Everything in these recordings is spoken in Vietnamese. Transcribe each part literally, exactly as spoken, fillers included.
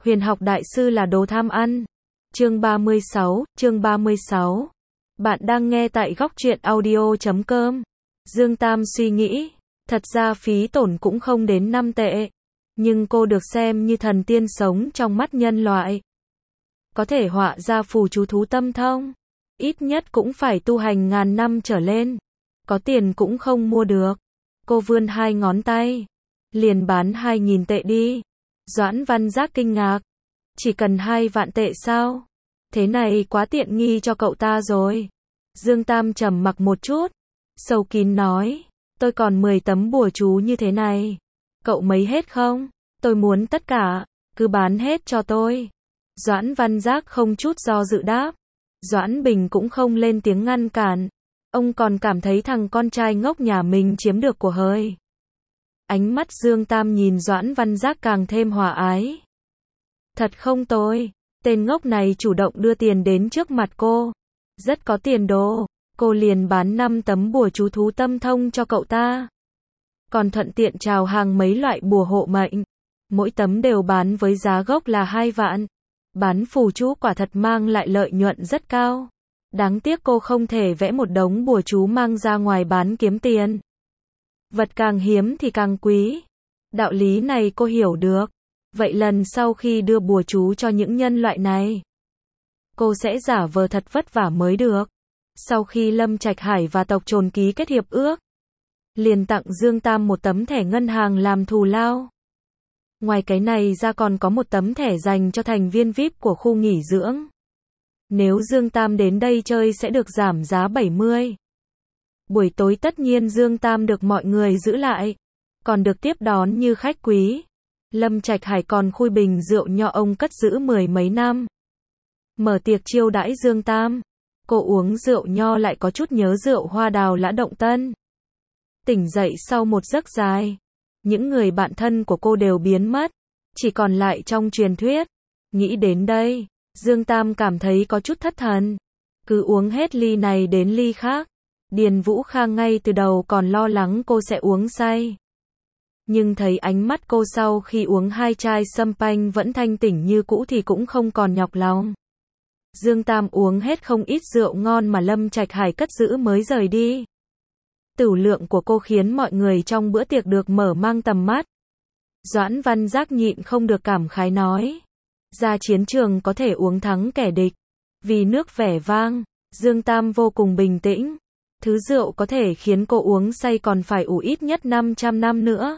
Huyền học đại sư là đồ tham ăn. Chương ba mươi sáu, chương ba mươi sáu. Bạn đang nghe tại góc truyện audio chấm com. Dương Tam suy nghĩ, thật ra phí tổn cũng không đến năm tệ, nhưng cô được xem như thần tiên sống trong mắt nhân loại. Có thể họa ra phù chú thú tâm thông, ít nhất cũng phải tu hành ngàn năm trở lên, có tiền cũng không mua được. Cô vươn hai ngón tay, liền bán hai nghìn tệ đi. Doãn Văn Giác kinh ngạc, chỉ cần hai vạn tệ sao? Thế này quá tiện nghi cho cậu ta rồi. Dương Tam trầm mặc một chút, sâu kín nói, tôi còn mười tấm bùa chú như thế này. Cậu mấy hết không? Tôi muốn tất cả, cứ bán hết cho tôi. Doãn Văn Giác không chút do dự đáp. Doãn Bình cũng không lên tiếng ngăn cản. Ông còn cảm thấy thằng con trai ngốc nhà mình chiếm được của hời. Ánh mắt Dương Tam nhìn Doãn Văn Giác càng thêm hòa ái. Thật không tồi, tên ngốc này chủ động đưa tiền đến trước mặt cô. Rất có tiền đồ, cô liền bán năm tấm bùa chú thú tâm thông cho cậu ta. Còn thuận tiện chào hàng mấy loại bùa hộ mệnh. Mỗi tấm đều bán với giá gốc là hai vạn. Bán phù chú quả thật mang lại lợi nhuận rất cao. Đáng tiếc cô không thể vẽ một đống bùa chú mang ra ngoài bán kiếm tiền. Vật càng hiếm thì càng quý. Đạo lý này cô hiểu được. Vậy lần sau khi đưa bùa chú cho những nhân loại này, cô sẽ giả vờ thật vất vả mới được. Sau khi Lâm Trạch Hải và tộc Trồn ký kết hiệp ước, liền tặng Dương Tam một tấm thẻ ngân hàng làm thù lao. Ngoài cái này ra còn có một tấm thẻ dành cho thành viên vi ai pi của khu nghỉ dưỡng. Nếu Dương Tam đến đây chơi sẽ được giảm giá bảy mươi. Buổi tối tất nhiên Dương Tam được mọi người giữ lại, còn được tiếp đón như khách quý. Lâm Trạch Hải còn khui bình rượu nho ông cất giữ mười mấy năm. Mở tiệc chiêu đãi Dương Tam. Cô uống rượu nho lại có chút nhớ rượu hoa đào Lã Động Tân. Tỉnh dậy sau một giấc dài, những người bạn thân của cô đều biến mất, chỉ còn lại trong truyền thuyết. Nghĩ đến đây, Dương Tam cảm thấy có chút thất thần. Cứ uống hết ly này đến ly khác. Điền Vũ Khang ngay từ đầu còn lo lắng cô sẽ uống say. Nhưng thấy ánh mắt cô sau khi uống hai chai sâm panh vẫn thanh tỉnh như cũ thì cũng không còn nhọc lòng. Dương Tam uống hết không ít rượu ngon mà Lâm Trạch Hải cất giữ mới rời đi. Tửu lượng của cô khiến mọi người trong bữa tiệc được mở mang tầm mắt. Doãn Văn Giác nhịn không được cảm khái nói. Ra chiến trường có thể uống thắng kẻ địch. Vì nước vẻ vang, Dương Tam vô cùng bình tĩnh. Thứ rượu có thể khiến cô uống say còn phải ủ ít nhất năm trăm năm nữa.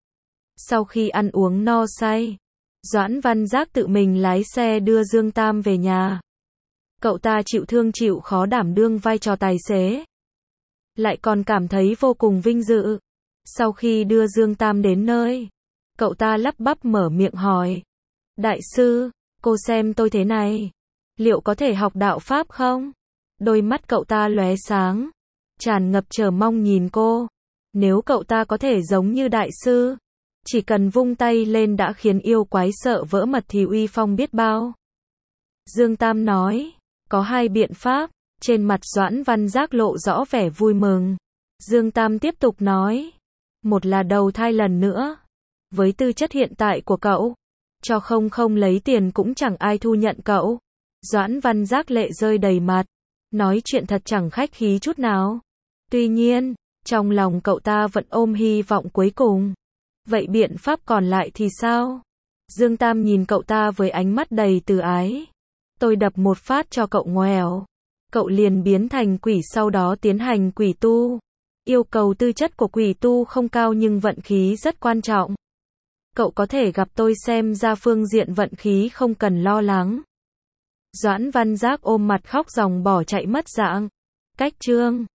Sau khi ăn uống no say, Doãn Văn Giác tự mình lái xe đưa Dương Tam về nhà. Cậu ta chịu thương chịu khó đảm đương vai trò tài xế. Lại còn cảm thấy vô cùng vinh dự. Sau khi đưa Dương Tam đến nơi, cậu ta lắp bắp mở miệng hỏi. Đại sư, cô xem tôi thế này, liệu có thể học đạo Pháp không? Đôi mắt cậu ta lóe sáng, tràn ngập chờ mong nhìn cô. Nếu cậu ta có thể giống như đại sư, chỉ cần vung tay lên đã khiến yêu quái sợ vỡ mật thì uy phong biết bao. Dương Tam nói, có hai biện pháp. Trên mặt Doãn Văn Giác lộ rõ vẻ vui mừng. Dương Tam tiếp tục nói, một là đầu thai lần nữa. Với tư chất hiện tại của cậu, cho không không lấy tiền cũng chẳng ai thu nhận cậu. Doãn Văn Giác lệ rơi đầy mặt, nói chuyện thật chẳng khách khí chút nào. Tuy nhiên, trong lòng cậu ta vẫn ôm hy vọng cuối cùng. Vậy biện pháp còn lại thì sao? Dương Tam nhìn cậu ta với ánh mắt đầy từ ái. Tôi đập một phát cho cậu ngoèo, cậu liền biến thành quỷ, sau đó tiến hành quỷ tu. Yêu cầu tư chất của quỷ tu không cao nhưng vận khí rất quan trọng. Cậu có thể gặp tôi, xem ra phương diện vận khí không cần lo lắng. Doãn Văn Giác ôm mặt khóc ròng bỏ chạy mất dạng. Cách chương